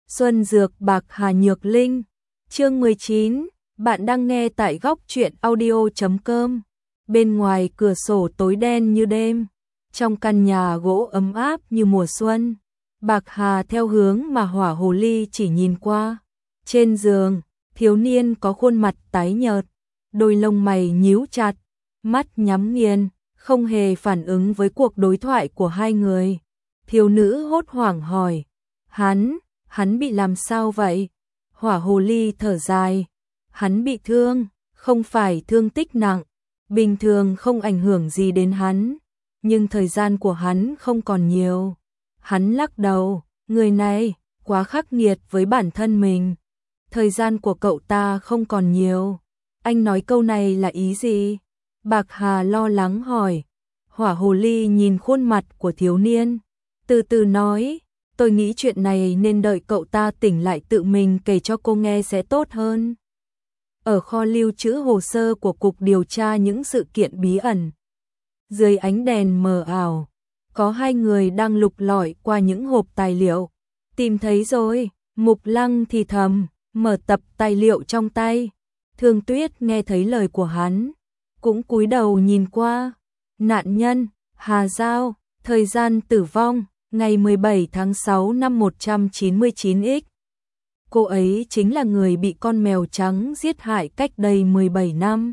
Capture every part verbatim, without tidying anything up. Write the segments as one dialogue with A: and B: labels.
A: Xuân Dược Bạc Hà Nhược Linh. Chương mười chín, bạn đang nghe tại góc truyện audio chấm com. Bên ngoài cửa sổ tối đen như đêm, trong căn nhà gỗ ấm áp như mùa xuân. Bạc Hà theo hướng mà Hỏa Hồ Ly chỉ nhìn qua. Trên giường, thiếu niên có khuôn mặt tái nhợt, đôi lông mày nhíu chặt, mắt nhắm nghiền, không hề phản ứng với cuộc đối thoại của hai người. Thiếu nữ hốt hoảng hỏi, hắn, hắn bị làm sao vậy? Hỏa Hồ Ly thở dài, hắn bị thương, không phải thương tích nặng, bình thường không ảnh hưởng gì đến hắn, nhưng thời gian của hắn không còn nhiều. Hắn lắc đầu, người này quá khắc nghiệt với bản thân mình. Thời gian của cậu ta không còn nhiều. Anh nói câu này là ý gì? Bạc Hà lo lắng hỏi. Hỏa Hồ Ly nhìn khuôn mặt của thiếu niên, từ từ nói, tôi nghĩ chuyện này nên đợi cậu ta tỉnh lại tự mình kể cho cô nghe sẽ tốt hơn. Ở kho lưu trữ hồ sơ của cục điều tra những sự kiện bí ẩn, dưới ánh đèn mờ ảo, có hai người đang lục lọi qua những hộp tài liệu. Tìm thấy rồi, Mục Lăng thì thầm, mở tập tài liệu trong tay. Thương Tuyết nghe thấy lời của hắn, cũng cúi đầu nhìn qua. Nạn nhân, Hà Giao, thời gian tử vong, ngày mười bảy tháng sáu năm một trăm chín mươi chín x. Cô ấy chính là người bị con mèo trắng giết hại cách đây mười bảy năm.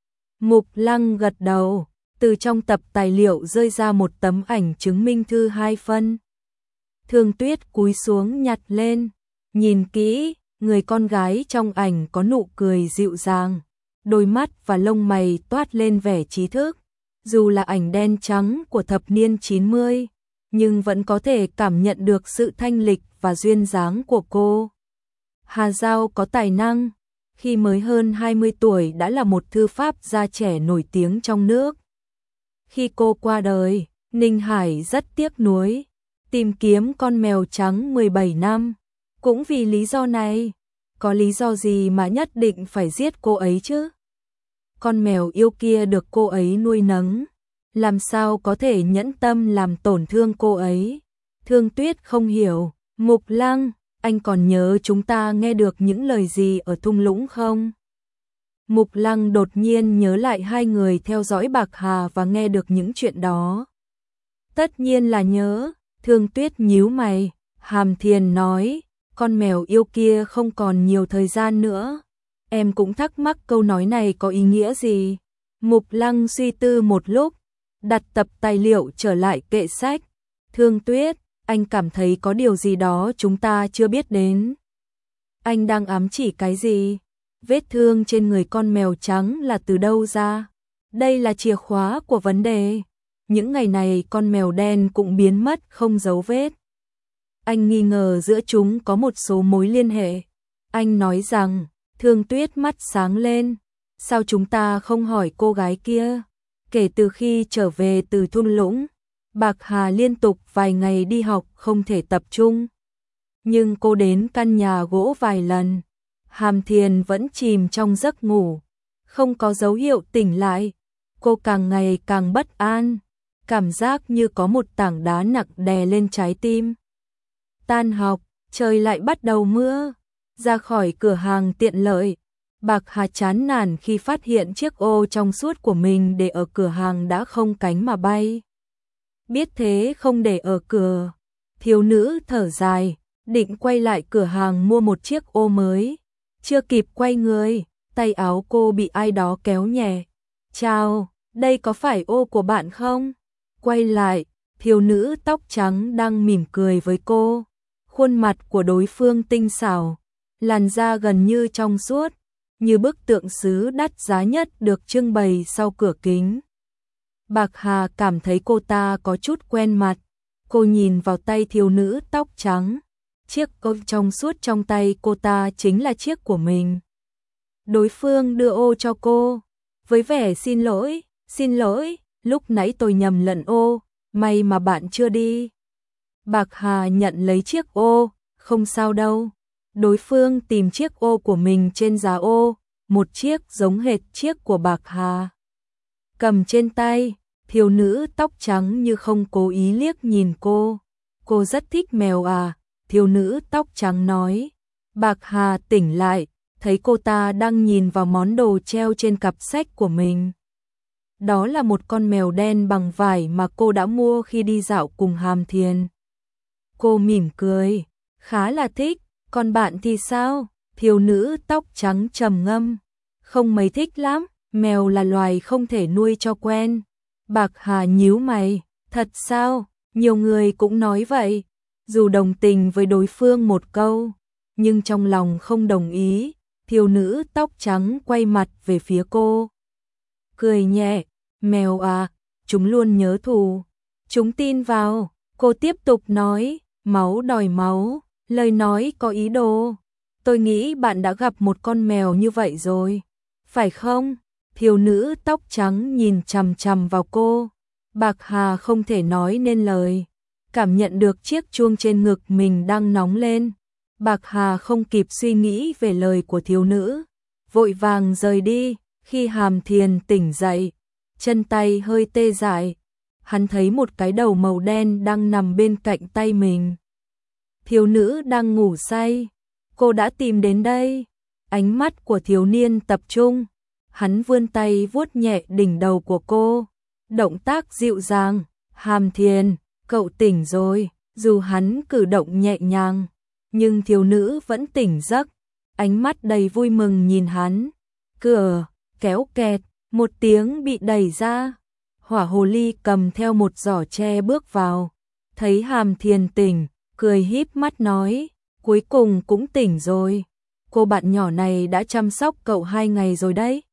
A: Mục Lăng gật đầu, từ trong tập tài liệu rơi ra một tấm ảnh chứng minh thư hai phân. Thương Tuyết cúi xuống nhặt lên, nhìn kỹ, người con gái trong ảnh có nụ cười dịu dàng, đôi mắt và lông mày toát lên vẻ trí thức. Dù là ảnh đen trắng của thập niên chín mươi, nhưng vẫn có thể cảm nhận được sự thanh lịch và duyên dáng của cô. Hà Giao có tài năng, khi mới hơn hai mươi tuổi đã là một thư pháp gia trẻ nổi tiếng trong nước. Khi cô qua đời, Ninh Hải rất tiếc nuối, tìm kiếm con mèo trắng mười bảy năm. Cũng vì lý do này, có lý do gì mà nhất định phải giết cô ấy chứ? Con mèo yêu kia được cô ấy nuôi nấng, làm sao có thể nhẫn tâm làm tổn thương cô ấy? Thương Tuyết không hiểu, Mục Lăng, anh còn nhớ chúng ta nghe được những lời gì ở thung lũng không? Mục Lăng đột nhiên nhớ lại hai người theo dõi Bạc Hà và nghe được những chuyện đó. Tất nhiên là nhớ. Thương Tuyết nhíu mày, Hàm Thiền nói, con mèo yêu kia không còn nhiều thời gian nữa. Em cũng thắc mắc câu nói này có ý nghĩa gì. Mục Lăng suy tư một lúc, đặt tập tài liệu trở lại kệ sách. Thương Tuyết, anh cảm thấy có điều gì đó chúng ta chưa biết đến. Anh đang ám chỉ cái gì? Vết thương trên người con mèo trắng là từ đâu ra? Đây là chìa khóa của vấn đề. Những ngày này con mèo đen cũng biến mất không dấu vết. Anh nghi ngờ giữa chúng có một số mối liên hệ. Anh nói rằng, Thương Tuyết mắt sáng lên. Sao chúng ta không hỏi cô gái kia? Kể từ khi trở về từ thung lũng, Bạc Hà liên tục vài ngày đi học không thể tập trung. Nhưng cô đến căn nhà gỗ vài lần. Hàm Thiền vẫn chìm trong giấc ngủ, không có dấu hiệu tỉnh lại. Cô càng ngày càng bất an, cảm giác như có một tảng đá nặng đè lên trái tim. Tan học, trời lại bắt đầu mưa. Ra khỏi cửa hàng tiện lợi, Bạc Hà chán nản khi phát hiện chiếc ô trong suốt của mình để ở cửa hàng đã không cánh mà bay. Biết thế không để ở cửa, thiếu nữ thở dài, định quay lại cửa hàng mua một chiếc ô mới. Chưa kịp quay người, tay áo cô bị ai đó kéo nhẹ. Chào, đây có phải ô của bạn không? Quay lại, thiếu nữ tóc trắng đang mỉm cười với cô. Khuôn mặt của đối phương tinh xảo, làn da gần như trong suốt, như bức tượng sứ đắt giá nhất được trưng bày sau cửa kính. Bạc Hà cảm thấy cô ta có chút quen mặt. Cô nhìn vào tay thiếu nữ tóc trắng. Chiếc ô trong suốt trong tay cô ta chính là chiếc của mình. Đối phương đưa ô cho cô, với vẻ xin lỗi, xin lỗi, lúc nãy tôi nhầm lẫn ô, may mà bạn chưa đi. Bạc Hà nhận lấy chiếc ô, không sao đâu. Đối phương tìm chiếc ô của mình trên giá ô, một chiếc giống hệt chiếc của Bạc Hà. Cầm trên tay, thiếu nữ tóc trắng như không cố ý liếc nhìn cô. Cô rất thích mèo à? thiếu nữ tóc trắng nói. Bạc Hà tỉnh lại, thấy cô ta đang nhìn vào món đồ treo trên cặp sách của mình. Đó là một con mèo đen bằng vải mà cô đã mua khi đi dạo cùng Hàm Thiền. Cô mỉm cười, khá là thích, còn bạn thì sao? Thiếu nữ tóc trắng trầm ngâm, không mấy thích lắm, mèo là loài không thể nuôi cho quen. Bạc Hà nhíu mày, thật sao? Nhiều người cũng nói vậy, dù đồng tình với đối phương một câu, nhưng trong lòng không đồng ý. Thiếu nữ tóc trắng quay mặt về phía cô, cười nhẹ, mèo à, chúng luôn nhớ thù, chúng tin vào. Cô tiếp tục nói, máu đòi máu, lời nói có ý đồ. Tôi nghĩ bạn đã gặp một con mèo như vậy rồi, phải không? Thiếu nữ tóc trắng nhìn chằm chằm vào cô. Bạc Hà không thể nói nên lời, cảm nhận được chiếc chuông trên ngực mình đang nóng lên. Bạc Hà không kịp suy nghĩ về lời của thiếu nữ, vội vàng rời đi. Khi Hàm Thiền tỉnh dậy, chân tay hơi tê dại, hắn thấy một cái đầu màu đen đang nằm bên cạnh tay mình. Thiếu nữ đang ngủ say, cô đã tìm đến đây. Ánh mắt của thiếu niên tập trung, hắn vươn tay vuốt nhẹ đỉnh đầu của cô, động tác dịu dàng. Hàm Thiền, cậu tỉnh rồi. Dù hắn cử động nhẹ nhàng, nhưng thiếu nữ vẫn tỉnh giấc, ánh mắt đầy vui mừng nhìn hắn. Cửa kéo kẹt, một tiếng bị đẩy ra. Hỏa hồ ly cầm theo một giỏ tre bước vào, thấy Hàm Thiền tỉnh, cười híp mắt nói, cuối cùng cũng tỉnh rồi. Cô bạn nhỏ này đã chăm sóc cậu hai ngày rồi đấy.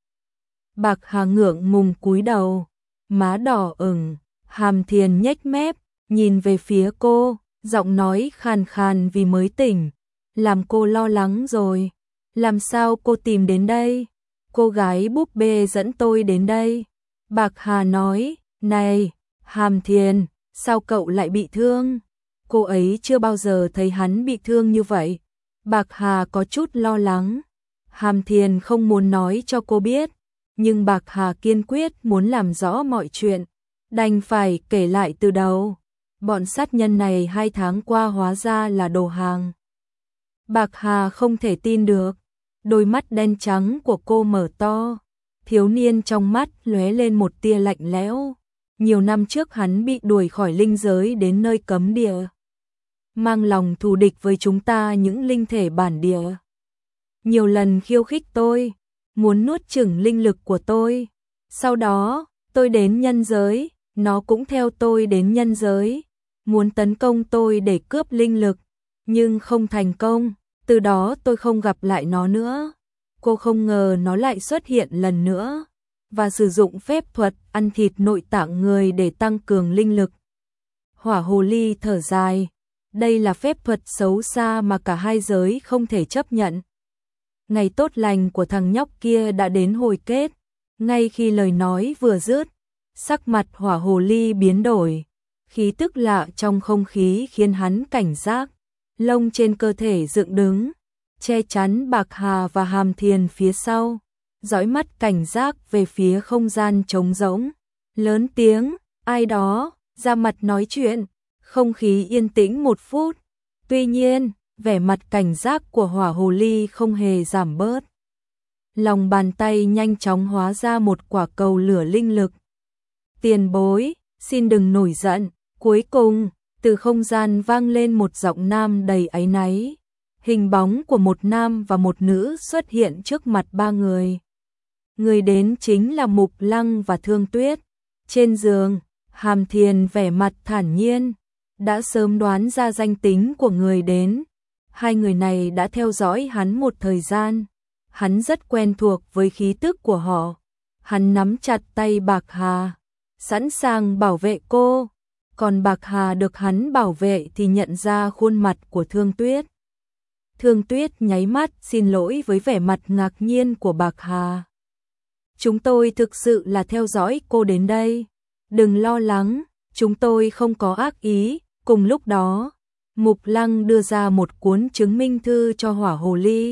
A: Bạc Hà ngượng ngùng cúi đầu, má đỏ ửng. Hàm Thiền nhếch mép, nhìn về phía cô, giọng nói khàn khàn vì mới tỉnh, làm cô lo lắng rồi. Làm sao cô tìm đến đây? Cô gái búp bê dẫn tôi đến đây. Bạc Hà nói, này, Hàm Thiền, sao cậu lại bị thương? Cô ấy chưa bao giờ thấy hắn bị thương như vậy. Bạc Hà có chút lo lắng. Hàm Thiền không muốn nói cho cô biết, nhưng Bạc Hà kiên quyết muốn làm rõ mọi chuyện, đành phải kể lại từ đầu. Bọn sát nhân này hai tháng qua hóa ra là đồ hàng. Bạc Hà không thể tin được, đôi mắt đen trắng của cô mở to, thiếu niên trong mắt lóe lên một tia lạnh lẽo. Nhiều năm trước hắn bị đuổi khỏi linh giới đến nơi cấm địa, mang lòng thù địch với chúng ta những linh thể bản địa. Nhiều lần khiêu khích tôi, muốn nuốt chửng linh lực của tôi. Sau đó, tôi đến nhân giới, nó cũng theo tôi đến nhân giới, muốn tấn công tôi để cướp linh lực, nhưng không thành công. Từ đó tôi không gặp lại nó nữa. Cô không ngờ nó lại xuất hiện lần nữa, và sử dụng phép thuật ăn thịt nội tạng người để tăng cường linh lực. Hỏa hồ ly thở dài, đây là phép thuật xấu xa mà cả hai giới không thể chấp nhận. Ngày tốt lành của thằng nhóc kia đã đến hồi kết. Ngay khi lời nói vừa dứt, sắc mặt hỏa hồ ly biến đổi, khí tức lạ trong không khí khiến hắn cảnh giác, lông trên cơ thể dựng đứng, che chắn Bạc Hà và Hàm Thiền phía sau, dõi mắt cảnh giác về phía không gian trống rỗng, lớn tiếng, ai đó, ra mặt nói chuyện. Không khí yên tĩnh một phút, tuy nhiên, vẻ mặt cảnh giác của hỏa hồ ly không hề giảm bớt. Lòng bàn tay nhanh chóng hóa ra một quả cầu lửa linh lực. Tiền bối, xin đừng nổi giận. Cuối cùng, từ không gian vang lên một giọng nam đầy áy náy. Hình bóng của một nam và một nữ xuất hiện trước mặt ba người. Người đến chính là Mục Lăng và Thương Tuyết. Trên giường, Hàm Thiền vẻ mặt thản nhiên, đã sớm đoán ra danh tính của người đến. Hai người này đã theo dõi hắn một thời gian. Hắn rất quen thuộc với khí tức của họ. Hắn nắm chặt tay Bạc Hà, sẵn sàng bảo vệ cô. Còn Bạc Hà được hắn bảo vệ thì nhận ra khuôn mặt của Thương Tuyết. Thương Tuyết nháy mắt xin lỗi với vẻ mặt ngạc nhiên của Bạc Hà. Chúng tôi thực sự là theo dõi cô đến đây. Đừng lo lắng, chúng tôi không có ác ý. Cùng lúc đó, Mục Lăng đưa ra một cuốn chứng minh thư cho hỏa hồ ly.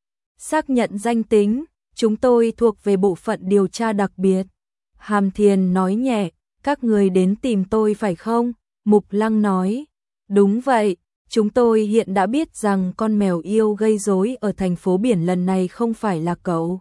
A: Xác nhận danh tính, chúng tôi thuộc về bộ phận điều tra đặc biệt. Hàm Thiền nói nhẹ, các người đến tìm tôi phải không? Mục Lăng nói, đúng vậy, Chúng tôi hiện đã biết rằng con mèo yêu gây rối ở thành phố biển lần này không phải là cậu.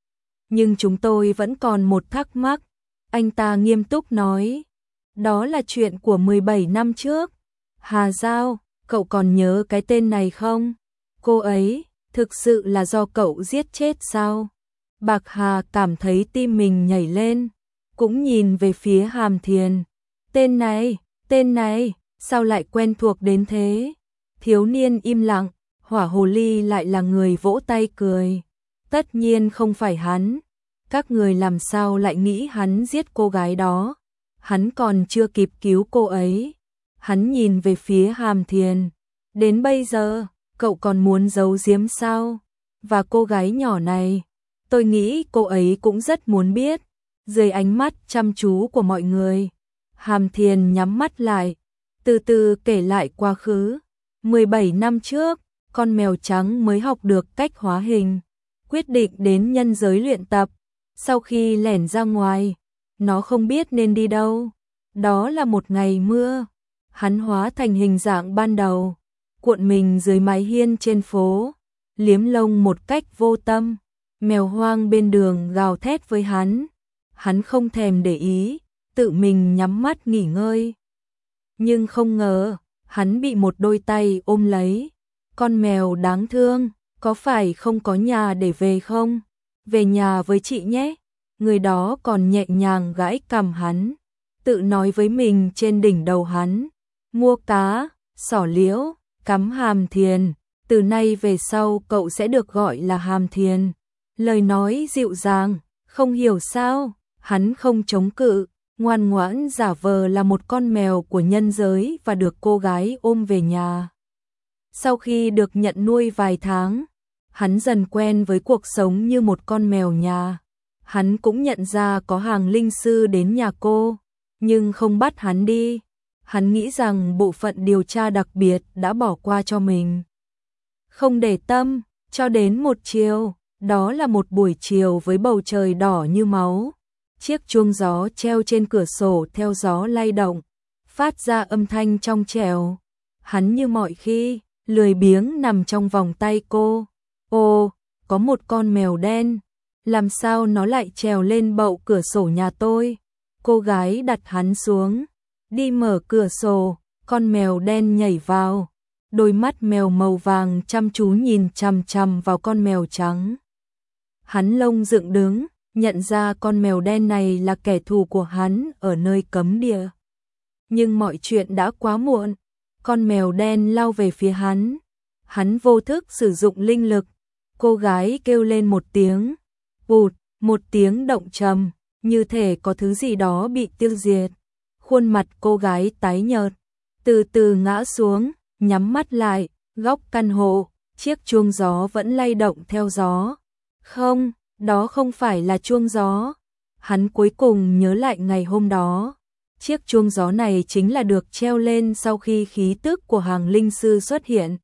A: Nhưng chúng tôi vẫn còn một thắc mắc, anh ta nghiêm túc nói. Đó là chuyện của mười bảy năm trước. Hà Giao, cậu còn nhớ cái tên này không? Cô ấy, thực sự là do cậu giết chết sao? Bạc Hà cảm thấy tim mình nhảy lên, cũng nhìn về phía Hàm Thiền. Tên này, tên này, sao lại quen thuộc đến thế? Thiếu niên im lặng, Hỏa Hồ Ly lại là người vỗ tay cười. Tất nhiên không phải hắn. Các người làm sao lại nghĩ hắn giết cô gái đó? Hắn còn chưa kịp cứu cô ấy. Hắn nhìn về phía Hàm Thiền. Đến bây giờ, cậu còn muốn giấu giếm sao? Và cô gái nhỏ này, tôi nghĩ cô ấy cũng rất muốn biết. Dưới ánh mắt chăm chú của mọi người, Hàm Thiền nhắm mắt lại, từ từ kể lại quá khứ. mười bảy năm trước, con mèo trắng mới học được cách hóa hình, quyết định đến nhân giới luyện tập. Sau khi lẻn ra ngoài, nó không biết nên đi đâu. Đó là một ngày mưa, hắn hóa thành hình dạng ban đầu, cuộn mình dưới mái hiên trên phố, liếm lông một cách vô tâm. Mèo hoang bên đường gào thét với hắn, hắn không thèm để ý, tự mình nhắm mắt nghỉ ngơi. Nhưng không ngờ, hắn bị một đôi tay ôm lấy. Con mèo đáng thương, có phải không có nhà để về không? Về nhà với chị nhé. Người đó còn nhẹ nhàng gãi cằm hắn, tự nói với mình trên đỉnh đầu hắn. Mua cá, xỏ liễu, cắm Hàm Thiền, từ nay về sau cậu sẽ được gọi là Hàm Thiền. Lời nói dịu dàng, không hiểu sao, hắn không chống cự, ngoan ngoãn giả vờ là một con mèo của nhân giới và được cô gái ôm về nhà. Sau khi được nhận nuôi vài tháng, hắn dần quen với cuộc sống như một con mèo nhà. Hắn cũng nhận ra có hàng linh sư đến nhà cô, nhưng không bắt hắn đi. Hắn nghĩ rằng bộ phận điều tra đặc biệt đã bỏ qua cho mình. Không để tâm, cho đến một chiều, đó là một buổi chiều với bầu trời đỏ như máu. Chiếc chuông gió treo trên cửa sổ theo gió lay động, phát ra âm thanh trong trẻo. Hắn như mọi khi, lười biếng nằm trong vòng tay cô. Ồ, có một con mèo đen. Làm sao nó lại trèo lên bậu cửa sổ nhà tôi? Cô gái đặt hắn xuống, đi mở cửa sổ, con mèo đen nhảy vào. Đôi mắt mèo màu vàng chăm chú nhìn chằm chằm vào con mèo trắng. Hắn lông dựng đứng, nhận ra con mèo đen này là kẻ thù của hắn ở nơi cấm địa. Nhưng mọi chuyện đã quá muộn, con mèo đen lao về phía hắn. Hắn vô thức sử dụng linh lực, cô gái kêu lên một tiếng. Bụt, một tiếng động trầm, như thể có thứ gì đó bị tiêu diệt. Khuôn mặt cô gái tái nhợt, từ từ ngã xuống, nhắm mắt lại, góc căn hộ, chiếc chuông gió vẫn lay động theo gió. Không, đó không phải là chuông gió. Hắn cuối cùng nhớ lại ngày hôm đó. Chiếc chuông gió này chính là được treo lên sau khi khí tức của hàng linh sư xuất hiện.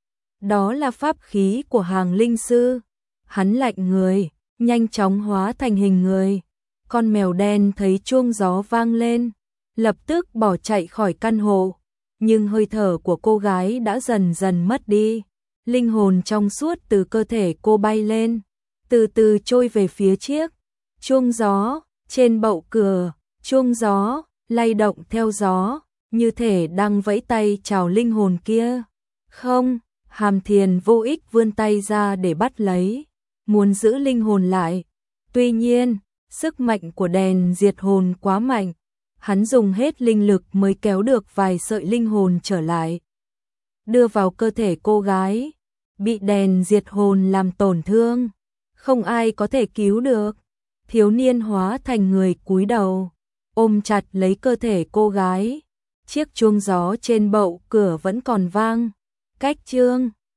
A: Đó là pháp khí của hàng linh sư. Hắn lạnh người, nhanh chóng hóa thành hình người. Con mèo đen thấy chuông gió vang lên, lập tức bỏ chạy khỏi căn hộ. Nhưng hơi thở của cô gái đã dần dần mất đi. Linh hồn trong suốt từ cơ thể cô bay lên, từ từ trôi về phía chiếc chuông gió trên bậu cửa. Chuông gió lay động theo gió, như thể đang vẫy tay chào linh hồn kia. Không, Hàm Thiền vô ích vươn tay ra để bắt lấy, muốn giữ linh hồn lại. Tuy nhiên, sức mạnh của đèn diệt hồn quá mạnh, hắn dùng hết linh lực mới kéo được vài sợi linh hồn trở lại, đưa vào cơ thể cô gái. Bị đèn diệt hồn làm tổn thương, không ai có thể cứu được. Thiếu niên hóa thành người cúi đầu, ôm chặt lấy cơ thể cô gái. Chiếc chuông gió trên bậu cửa vẫn còn vang. Cách chương